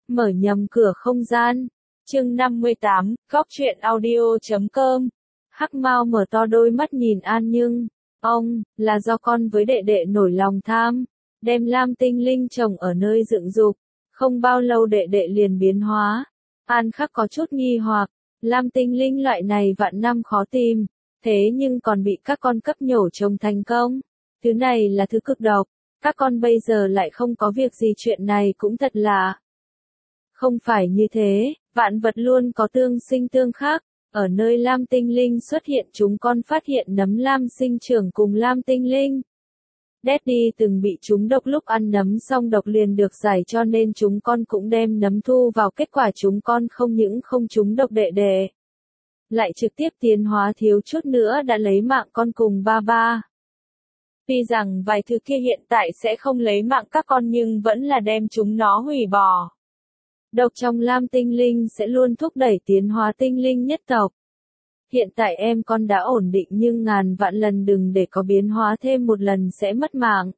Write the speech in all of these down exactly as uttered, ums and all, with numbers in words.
Mở nhầm cửa không gian. Chương năm mươi tám, góc truyện audio chấm com. Hắc Mao mở to đôi mắt nhìn An Nhưng. Ông, là do con với đệ đệ nổi lòng tham, đem Lam Tinh Linh trồng ở nơi dựng dục. Không bao lâu đệ đệ liền biến hóa. An Khắc có chút nghi hoặc, Lam Tinh Linh loại này vạn năm khó tìm, thế nhưng còn bị các con cấp nhổ trồng thành công. Thứ này là thứ cực độc, các con bây giờ lại không có việc gì, chuyện này cũng thật lạ. Không phải như thế, vạn vật luôn có tương sinh tương khắc. Ở nơi Lam Tinh Linh xuất hiện, chúng con phát hiện nấm lam sinh trưởng cùng Lam Tinh Linh. Daddy từng bị chúng độc, lúc ăn nấm xong độc liền được giải, cho nên chúng con cũng đem nấm thu vào, kết quả chúng con không những không trúng độc đệ đệ, lại trực tiếp tiến hóa, thiếu chút nữa đã lấy mạng con cùng ba ba. Tuy rằng vài thứ kia hiện tại sẽ không lấy mạng các con nhưng vẫn là đem chúng nó hủy bỏ. Độc trong Lam Tinh Linh sẽ luôn thúc đẩy tiến hóa tinh linh nhất tộc. Hiện tại em con đã ổn định nhưng ngàn vạn lần đừng để có biến hóa thêm một lần sẽ mất mạng.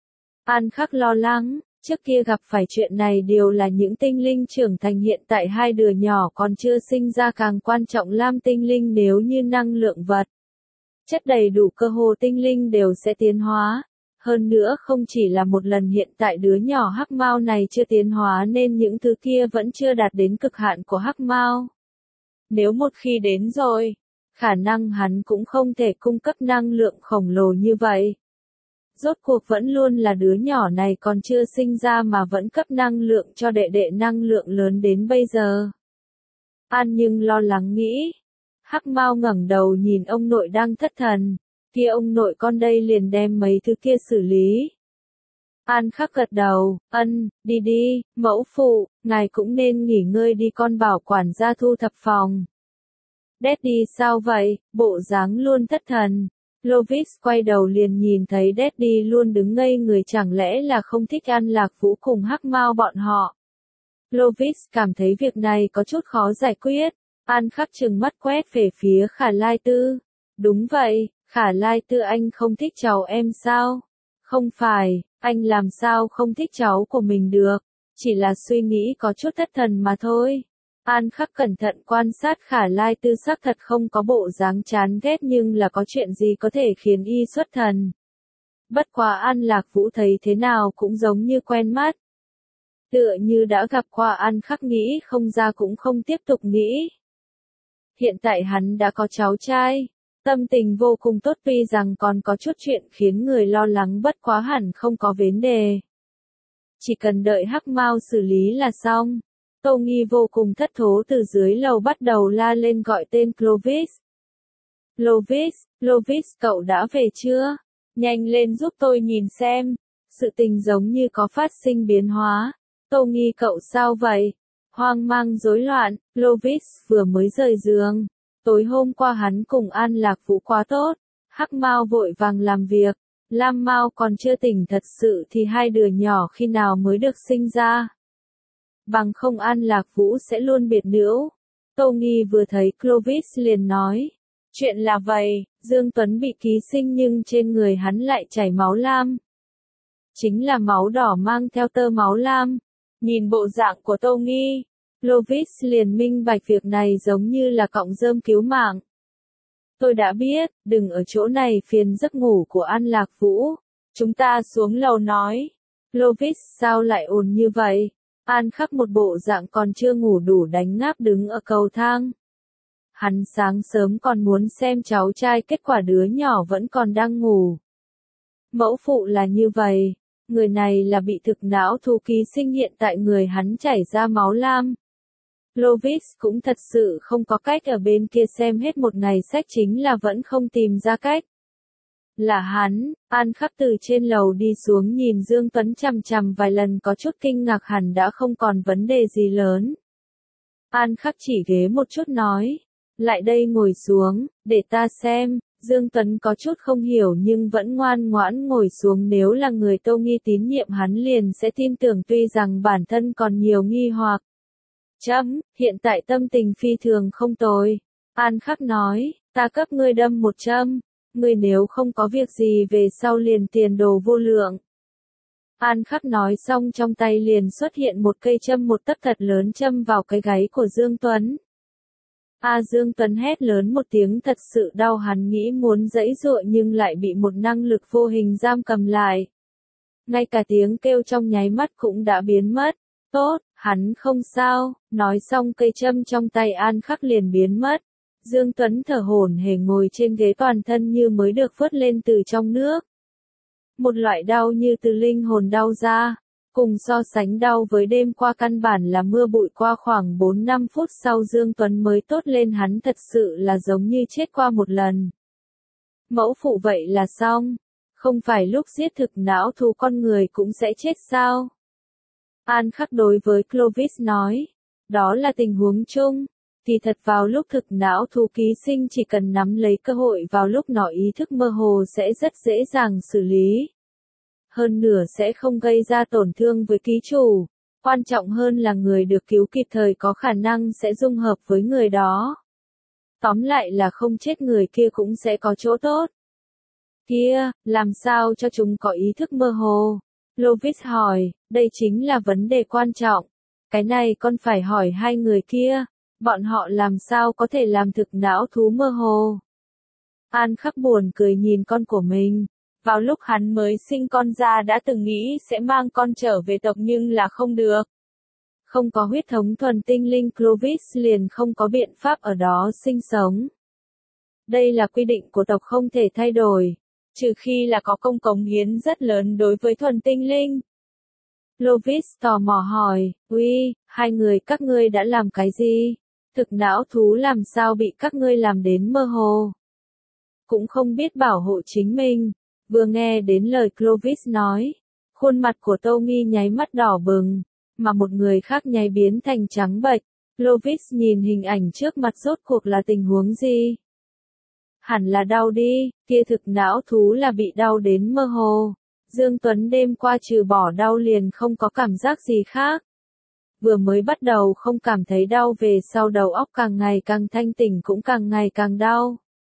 An Khắc lo lắng, trước kia gặp phải chuyện này đều là những tinh linh trưởng thành, hiện tại hai đứa nhỏ còn chưa sinh ra, càng quan trọng Lam Tinh Linh nếu như năng lượng vật chất đầy đủ, cơ hồ tinh linh đều sẽ tiến hóa. Hơn nữa không chỉ là một lần, hiện tại đứa nhỏ Hắc Mao này chưa tiến hóa nên những thứ kia vẫn chưa đạt đến cực hạn của Hắc Mao. Nếu một khi đến rồi, khả năng hắn cũng không thể cung cấp năng lượng khổng lồ như vậy. Rốt cuộc vẫn luôn là đứa nhỏ này còn chưa sinh ra mà vẫn cấp năng lượng cho đệ đệ năng lượng lớn đến bây giờ. An Nhưng lo lắng nghĩ. Hắc Mao ngẩng đầu nhìn ông nội đang thất thần. Kia ông nội con đây liền đem mấy thứ kia xử lý. An Khắc gật đầu, ân, đi đi, mẫu phụ, ngài cũng nên nghỉ ngơi đi, con bảo quản gia thu thập phòng. Daddy sao vậy, bộ dáng luôn thất thần. Lovis quay đầu liền nhìn thấy Daddy luôn đứng ngây người, chẳng lẽ là không thích An Lạc Vũ cùng Hắc Mao bọn họ. Lovis cảm thấy việc này có chút khó giải quyết. An Khắc trừng mắt quét về phía Khả Lai Tư. Đúng vậy, Khả Lai Tư, anh không thích cháu em sao? Không phải, anh làm sao không thích cháu của mình được, chỉ là suy nghĩ có chút thất thần mà thôi. An Khắc cẩn thận quan sát Khả Lai Tư, xác thật không có bộ dáng chán ghét, nhưng là có chuyện gì có thể khiến y xuất thần. Bất quá An Lạc Vũ thấy thế nào cũng giống như quen mắt. Tựa như đã gặp qua. An Khắc nghĩ không ra cũng không tiếp tục nghĩ. Hiện tại hắn đã có cháu trai, tâm tình vô cùng tốt, tuy rằng còn có chút chuyện khiến người lo lắng, bất quá hẳn không có vấn đề. Chỉ cần đợi Hắc Mao xử lý là xong. Tô Nghi vô cùng thất thố từ dưới lầu bắt đầu la lên gọi tên Clovis. Clovis, Clovis, cậu đã về chưa? Nhanh lên giúp tôi nhìn xem. Sự tình giống như có phát sinh biến hóa. Tô Nghi, cậu sao vậy? Hoang mang rối loạn, Clovis vừa mới rời giường. Tối hôm qua hắn cùng An Lạc Vũ quá tốt. Hắc Mao vội vàng làm việc. Lam Mao còn chưa tỉnh thật sự thì hai đứa nhỏ khi nào mới được sinh ra. Bằng không An Lạc Vũ sẽ luôn biệt nữ. Tô Nghi vừa thấy Clovis liền nói. Chuyện là vậy, Dương Tuấn bị ký sinh nhưng trên người hắn lại chảy máu lam. Chính là máu đỏ mang theo tơ máu lam. Nhìn bộ dạng của Tô Nghi, Clovis liền minh bạch việc này giống như là cọng rơm cứu mạng. Tôi đã biết, đừng ở chỗ này phiền giấc ngủ của An Lạc Vũ. Chúng ta xuống lầu nói. Clovis sao lại ồn như vậy? An Khắc một bộ dạng còn chưa ngủ đủ đánh ngáp đứng ở cầu thang. Hắn sáng sớm còn muốn xem cháu trai, kết quả đứa nhỏ vẫn còn đang ngủ. Mẫu phụ là như vậy. Người này là bị thực não thú ký sinh, hiện tại người hắn chảy ra máu lam. Clovis cũng thật sự không có cách, ở bên kia xem hết một ngày sách chính là vẫn không tìm ra cách. Là hắn. An Khắc từ trên lầu đi xuống nhìn Dương Tuấn chằm chằm vài lần, có chút kinh ngạc, hẳn đã không còn vấn đề gì lớn. An Khắc chỉ ghế một chút nói. Lại đây ngồi xuống, để ta xem. Dương Tuấn có chút không hiểu nhưng vẫn ngoan ngoãn ngồi xuống, nếu là người Tô Nghi tín nhiệm hắn liền sẽ tin tưởng, tuy rằng bản thân còn nhiều nghi hoặc. Chấm, hiện tại tâm tình phi thường không tồi. An Khắc nói, ta cấp ngươi đâm một châm. Ngươi nếu không có việc gì về sau liền tiền đồ vô lượng. An Khắc nói xong trong tay liền xuất hiện một cây châm một tấc thật lớn châm vào cái gáy của Dương Tuấn. A Dương Tuấn hét lớn một tiếng thật sự đau, hắn nghĩ muốn giãy giụa nhưng lại bị một năng lực vô hình giam cầm lại. Ngay cả tiếng kêu trong nháy mắt cũng đã biến mất. Tốt, hắn không sao, nói xong cây châm trong tay An Khắc liền biến mất. Dương Tuấn thở hổn hển ngồi trên ghế, toàn thân như mới được vớt lên từ trong nước. Một loại đau như từ linh hồn đau ra, cùng so sánh đau với đêm qua căn bản là mưa bụi. Qua khoảng bốn năm phút sau Dương Tuấn mới tốt lên, hắn thật sự là giống như chết qua một lần. Mẫu phụ vậy là xong, không phải lúc giết thực não thú con người cũng sẽ chết sao? An Khắc đối với Clovis nói, đó là tình huống chung. Thì thật vào lúc thực não thú ký sinh chỉ cần nắm lấy cơ hội vào lúc nó ý thức mơ hồ sẽ rất dễ dàng xử lý. Hơn nữa sẽ không gây ra tổn thương với ký chủ. Quan trọng hơn là người được cứu kịp thời có khả năng sẽ dung hợp với người đó. Tóm lại là không chết người kia cũng sẽ có chỗ tốt. Kia, làm sao cho chúng có ý thức mơ hồ? Clovis hỏi, đây chính là vấn đề quan trọng. Cái này con phải hỏi hai người kia. Bọn họ làm sao có thể làm thực não thú mơ hồ? An Khắc buồn cười nhìn con của mình. Vào lúc hắn mới sinh con ra đã từng nghĩ sẽ mang con trở về tộc nhưng là không được. Không có huyết thống thuần tinh linh, Clovis liền không có biện pháp ở đó sinh sống. Đây là quy định của tộc không thể thay đổi, trừ khi là có công cống hiến rất lớn đối với thuần tinh linh. Clovis tò mò hỏi, uy, hai người các ngươi đã làm cái gì? Thực não thú làm sao bị các ngươi làm đến mơ hồ? Cũng không biết bảo hộ chính mình. Vừa nghe đến lời Clovis nói, khuôn mặt của Tô Nghi nháy mắt đỏ bừng, mà một người khác nháy biến thành trắng bệch. Clovis nhìn hình ảnh trước mặt rốt cuộc là tình huống gì? Hẳn là đau đi, kia thực não thú là bị đau đến mơ hồ. Dương Tuấn đêm qua trừ bỏ đau liền không có cảm giác gì khác. Vừa mới bắt đầu không cảm thấy đau, về sau đầu óc càng ngày càng thanh tỉnh cũng càng ngày càng đau.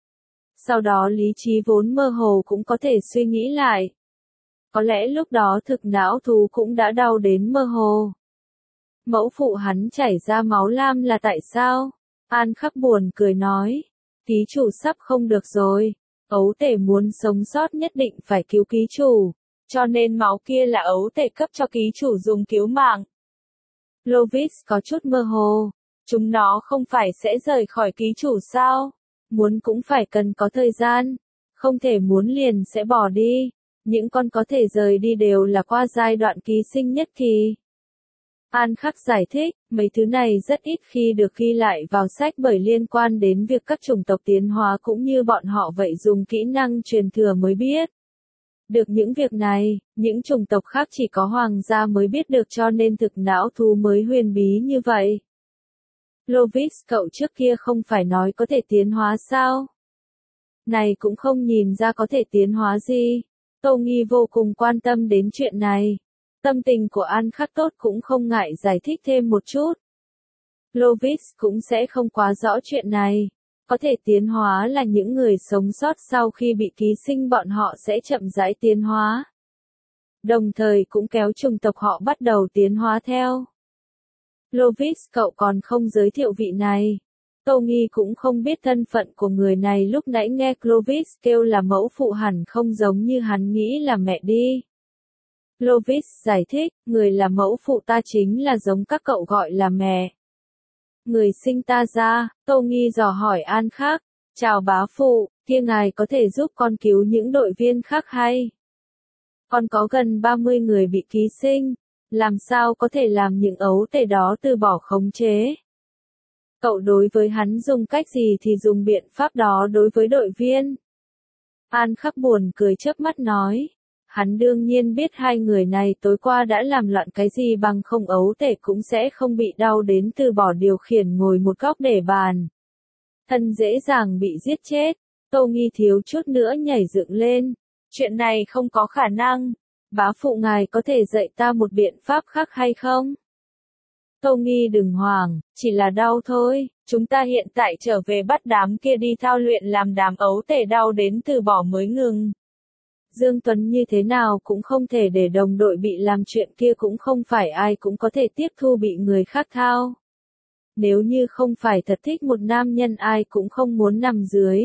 Sau đó lý trí vốn mơ hồ cũng có thể suy nghĩ lại. Có lẽ lúc đó thực não thú cũng đã đau đến mơ hồ. Mẫu phụ hắn chảy ra máu lam là tại sao? An Khắc buồn cười nói. Ký chủ sắp không được rồi. Ấu tể muốn sống sót nhất định phải cứu ký chủ. Cho nên máu kia là ấu tể cấp cho ký chủ dùng cứu mạng. Clovis có chút mơ hồ. Chúng nó không phải sẽ rời khỏi ký chủ sao? Muốn cũng phải cần có thời gian. Không thể muốn liền sẽ bỏ đi. Những con có thể rời đi đều là qua giai đoạn ký sinh nhất kỳ. An Khắc giải thích, mấy thứ này rất ít khi được ghi lại vào sách bởi liên quan đến việc các chủng tộc tiến hóa cũng như bọn họ vậy dùng kỹ năng truyền thừa mới biết. Được những việc này, những chủng tộc khác chỉ có hoàng gia mới biết được cho nên thực não thú mới huyền bí như vậy. Clovis, cậu trước kia không phải nói có thể tiến hóa sao? Này cũng không nhìn ra có thể tiến hóa gì. Tô Nghi vô cùng quan tâm đến chuyện này. Tâm tình của An Khắc tốt cũng không ngại giải thích thêm một chút. Clovis cũng sẽ không quá rõ chuyện này. Có thể tiến hóa là những người sống sót sau khi bị ký sinh, bọn họ sẽ chậm rãi tiến hóa. Đồng thời cũng kéo chủng tộc họ bắt đầu tiến hóa theo. Clovis, cậu còn không giới thiệu vị này. Tô Nghi cũng không biết thân phận của người này, lúc nãy nghe Clovis kêu là mẫu phụ hẳn không giống như hắn nghĩ là mẹ đi. Clovis giải thích, người là mẫu phụ ta chính là giống các cậu gọi là mẹ. Người sinh ta ra, Tô Nghi dò hỏi An Khắc, chào bá phụ, kia ngài có thể giúp con cứu những đội viên khác hay? Con có gần ba mươi người bị ký sinh, làm sao có thể làm những ấu tể đó từ bỏ khống chế? Cậu đối với hắn dùng cách gì thì dùng biện pháp đó đối với đội viên. An Khắc buồn cười chớp mắt nói. Hắn đương nhiên biết hai người này tối qua đã làm loạn cái gì, bằng không ấu tể cũng sẽ không bị đau đến từ bỏ điều khiển ngồi một góc để bàn. Thân dễ dàng bị giết chết. Tô Nghi thiếu chút nữa nhảy dựng lên. Chuyện này không có khả năng. Bá phụ ngài có thể dạy ta một biện pháp khác hay không? Tô Nghi đừng hoảng, chỉ là đau thôi. Chúng ta hiện tại trở về bắt đám kia đi thao luyện làm đám ấu tể đau đến từ bỏ mới ngừng. Dương Tuấn như thế nào cũng không thể để đồng đội bị làm chuyện kia, cũng không phải ai cũng có thể tiếp thu bị người khác thao. Nếu như không phải thật thích một nam nhân, ai cũng không muốn nằm dưới.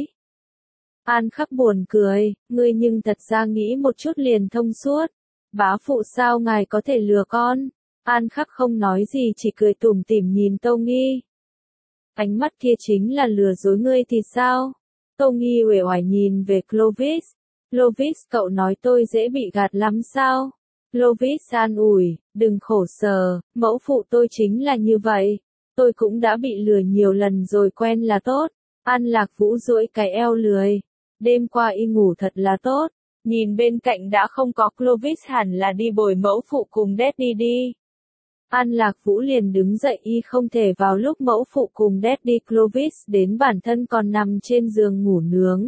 An Khắc buồn cười, ngươi nhưng thật ra nghĩ một chút liền thông suốt. Bá phụ sao ngài có thể lừa con? An Khắc không nói gì, chỉ cười tủm tỉm nhìn Tâu Nghi. Ánh mắt kia chính là lừa dối ngươi thì sao? Tâu Nghi uể oải nhìn về Clovis. Clovis, cậu nói tôi dễ bị gạt lắm sao? Clovis an ủi, đừng khổ sở, mẫu phụ tôi chính là như vậy. Tôi cũng đã bị lừa nhiều lần rồi, quen là tốt. An Lạc Vũ duỗi cái eo lười. Đêm qua y ngủ thật là tốt. Nhìn bên cạnh đã không có Clovis, hẳn là đi bồi mẫu phụ cùng Daddy đi. An Lạc Vũ liền đứng dậy, y không thể vào lúc mẫu phụ cùng Daddy Clovis đến bản thân còn nằm trên giường ngủ nướng.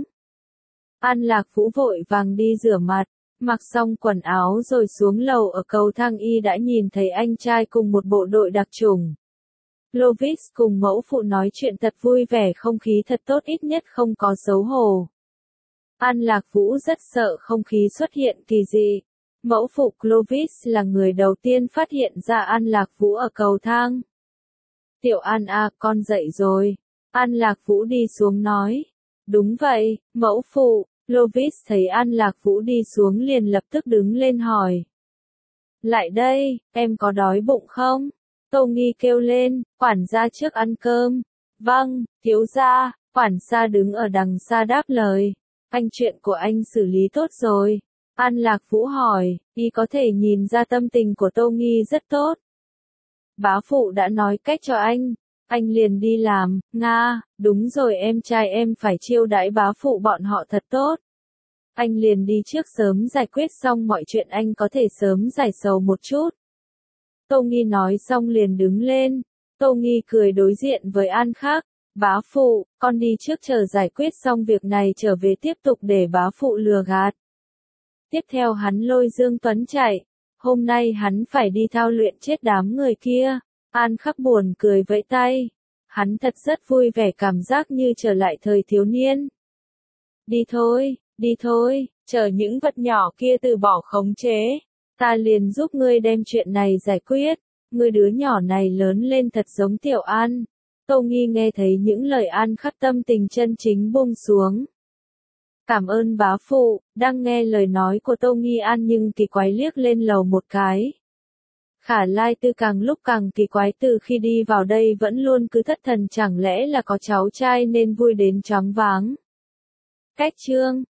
An Lạc Vũ vội vàng đi rửa mặt, mặc xong quần áo rồi xuống lầu. Ở cầu thang y đã nhìn thấy anh trai cùng một bộ đội đặc chủng. Clovis cùng mẫu phụ nói chuyện thật vui vẻ, không khí thật tốt, ít nhất không có xấu hổ. An Lạc Vũ rất sợ không khí xuất hiện kỳ dị. Mẫu phụ Clovis là người đầu tiên phát hiện ra An Lạc Vũ ở cầu thang. Tiểu An à, con dậy rồi. An Lạc Vũ đi xuống nói. Đúng vậy, mẫu phụ. Clovis thấy An Lạc Vũ đi xuống liền lập tức đứng lên hỏi. Lại đây, em có đói bụng không? Tâu Nghi kêu lên, quản gia trước ăn cơm. Vâng, thiếu gia. Quản gia đứng ở đằng xa đáp lời. Anh, chuyện của anh xử lý tốt rồi. An Lạc Vũ hỏi, y có thể nhìn ra tâm tình của Tâu Nghi rất tốt. Bá phụ đã nói cách cho anh, anh liền đi làm. Nga, đúng rồi, em trai em phải chiêu đãi bá phụ bọn họ thật tốt. Anh liền đi trước, sớm giải quyết xong mọi chuyện anh có thể sớm giải sầu một chút. Tâu Nghi nói xong liền đứng lên. Tâu Nghi cười đối diện với An Khắc. Bá phụ, con đi trước chờ giải quyết xong việc này trở về tiếp tục để bá phụ lừa gạt. Tiếp theo hắn lôi Dương Tuấn chạy. Hôm nay hắn phải đi thao luyện chết đám người kia. An Khắc buồn cười vẫy tay. Hắn thật rất vui vẻ, cảm giác như trở lại thời thiếu niên. Đi thôi, đi thôi, chờ những vật nhỏ kia từ bỏ khống chế. Ta liền giúp ngươi đem chuyện này giải quyết. Ngươi đứa nhỏ này lớn lên thật giống Tiểu An. Tâu Nghi nghe thấy những lời An Khắc, tâm tình chân chính buông xuống. Cảm ơn bá phụ. Đang nghe lời nói của Tâu Nghi, An nhưng kỳ quái liếc lên lầu một cái. Khả Lai Tư càng lúc càng kỳ quái, từ khi đi vào đây vẫn luôn cứ thất thần, chẳng lẽ là có cháu trai nên vui đến choáng váng. Cách chương